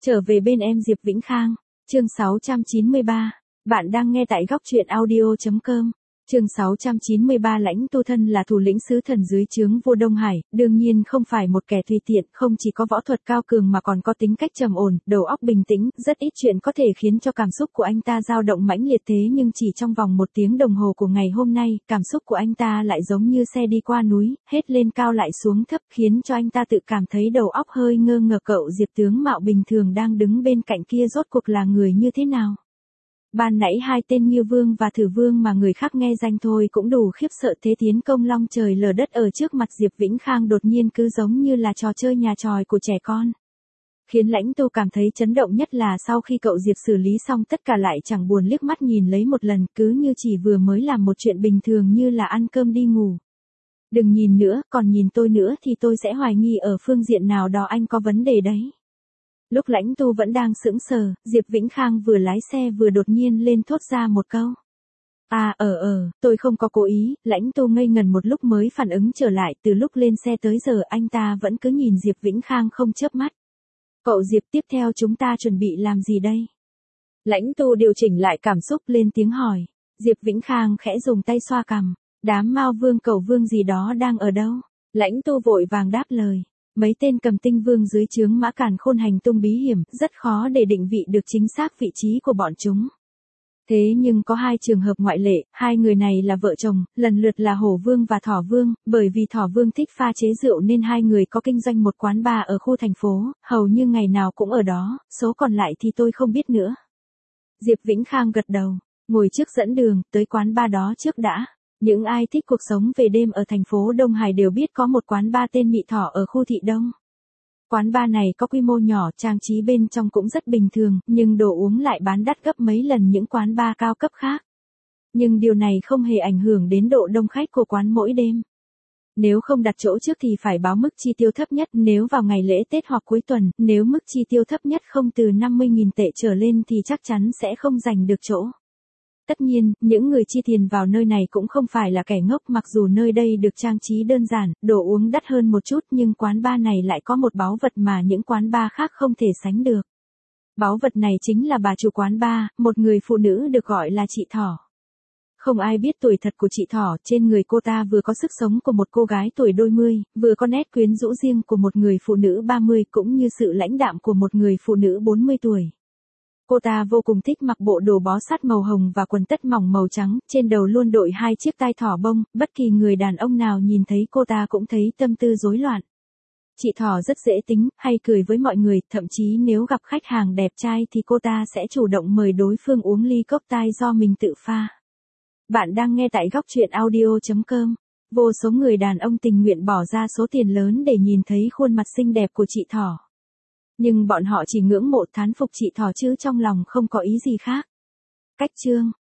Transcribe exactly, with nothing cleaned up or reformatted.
Trở về bên em Diệp Vĩnh Khang, chương sáu trăm chín mươi ba. Bạn đang nghe tại góc truyện audio chấm com. Chương sáu trăm chín mươi ba Lãnh Tu thân là thủ lĩnh sứ thần dưới trướng vua Đông Hải, đương nhiên không phải một kẻ tùy tiện, không chỉ có võ thuật cao cường mà còn có tính cách trầm ổn, đầu óc bình tĩnh, rất ít chuyện có thể khiến cho cảm xúc của anh ta dao động mãnh liệt thế nhưng chỉ trong vòng một tiếng đồng hồ của ngày hôm nay, cảm xúc của anh ta lại giống như xe đi qua núi, hết lên cao lại xuống thấp khiến cho anh ta tự cảm thấy đầu óc hơi ngơ ngơ. Cậu Diệp tướng mạo bình thường đang đứng bên cạnh kia rốt cuộc là người như thế nào? Ban nãy hai tên Nghiêu Vương và Thử Vương mà người khác nghe danh thôi cũng đủ khiếp sợ, thế tiến công long trời lở đất ở trước mặt Diệp Vĩnh Khang đột nhiên cứ giống như là trò chơi nhà tròi của trẻ con. Khiến Lãnh Tu cảm thấy chấn động nhất là sau khi cậu Diệp xử lý xong tất cả lại chẳng buồn liếc mắt nhìn lấy một lần, cứ như chỉ vừa mới làm một chuyện bình thường như là ăn cơm đi ngủ. Đừng nhìn nữa, còn nhìn tôi nữa thì tôi sẽ hoài nghi ở phương diện nào đó anh có vấn đề đấy. Lúc Lãnh Tu vẫn đang sững sờ, Diệp Vĩnh Khang vừa lái xe vừa đột nhiên lên thốt ra một câu. À ờ ờ, tôi không có cố ý. Lãnh Tu ngây ngần một lúc mới phản ứng trở lại, từ lúc lên xe tới giờ anh ta vẫn cứ nhìn Diệp Vĩnh Khang không chớp mắt. Cậu Diệp, tiếp theo chúng ta chuẩn bị làm gì đây? Lãnh Tu điều chỉnh lại cảm xúc lên tiếng hỏi. Diệp Vĩnh Khang khẽ dùng tay xoa cằm. Đám Mao Vương Cẩu Vương gì đó đang ở đâu? Lãnh Tu vội vàng đáp lời. Mấy tên cầm tinh vương dưới trướng Mã Càn Khôn hành tung bí hiểm, rất khó để định vị được chính xác vị trí của bọn chúng. Thế nhưng có hai trường hợp ngoại lệ, hai người này là vợ chồng, lần lượt là Hổ Vương và Thỏ Vương, bởi vì Thỏ Vương thích pha chế rượu nên hai người có kinh doanh một quán bar ở khu thành phố, hầu như ngày nào cũng ở đó, số còn lại thì tôi không biết nữa. Diệp Vĩnh Khang gật đầu, ngồi trước dẫn đường, tới quán bar đó trước đã. Những ai thích cuộc sống về đêm ở thành phố Đông Hải đều biết có một quán bar tên Mị Thỏ ở khu thị Đông. Quán bar này có quy mô nhỏ, trang trí bên trong cũng rất bình thường, nhưng đồ uống lại bán đắt gấp mấy lần những quán bar cao cấp khác. Nhưng điều này không hề ảnh hưởng đến độ đông khách của quán mỗi đêm. Nếu không đặt chỗ trước thì phải báo mức chi tiêu thấp nhất, nếu vào ngày lễ Tết hoặc cuối tuần, nếu mức chi tiêu thấp nhất không từ năm mươi nghìn tệ trở lên thì chắc chắn sẽ không giành được chỗ. Tất nhiên, những người chi tiền vào nơi này cũng không phải là kẻ ngốc, mặc dù nơi đây được trang trí đơn giản, đồ uống đắt hơn một chút nhưng quán bar này lại có một báu vật mà những quán bar khác không thể sánh được. Báu vật này chính là bà chủ quán bar, một người phụ nữ được gọi là chị Thỏ. Không ai biết tuổi thật của chị Thỏ, trên người cô ta vừa có sức sống của một cô gái tuổi đôi mươi, vừa có nét quyến rũ riêng của một người phụ nữ ba mươi cũng như sự lãnh đạm của một người phụ nữ bốn mươi tuổi. Cô ta vô cùng thích mặc bộ đồ bó sát màu hồng và quần tất mỏng màu trắng, trên đầu luôn đội hai chiếc tai thỏ bông, bất kỳ người đàn ông nào nhìn thấy cô ta cũng thấy tâm tư rối loạn. Chị Thỏ rất dễ tính, hay cười với mọi người, thậm chí nếu gặp khách hàng đẹp trai thì cô ta sẽ chủ động mời đối phương uống ly cốc tai do mình tự pha. Bạn đang nghe tại góc truyện audio chấm com. Vô số người đàn ông tình nguyện bỏ ra số tiền lớn để nhìn thấy khuôn mặt xinh đẹp của chị Thỏ. Nhưng bọn họ chỉ ngưỡng mộ thán phục chị Thỏ chứ trong lòng không có ý gì khác. Cách chương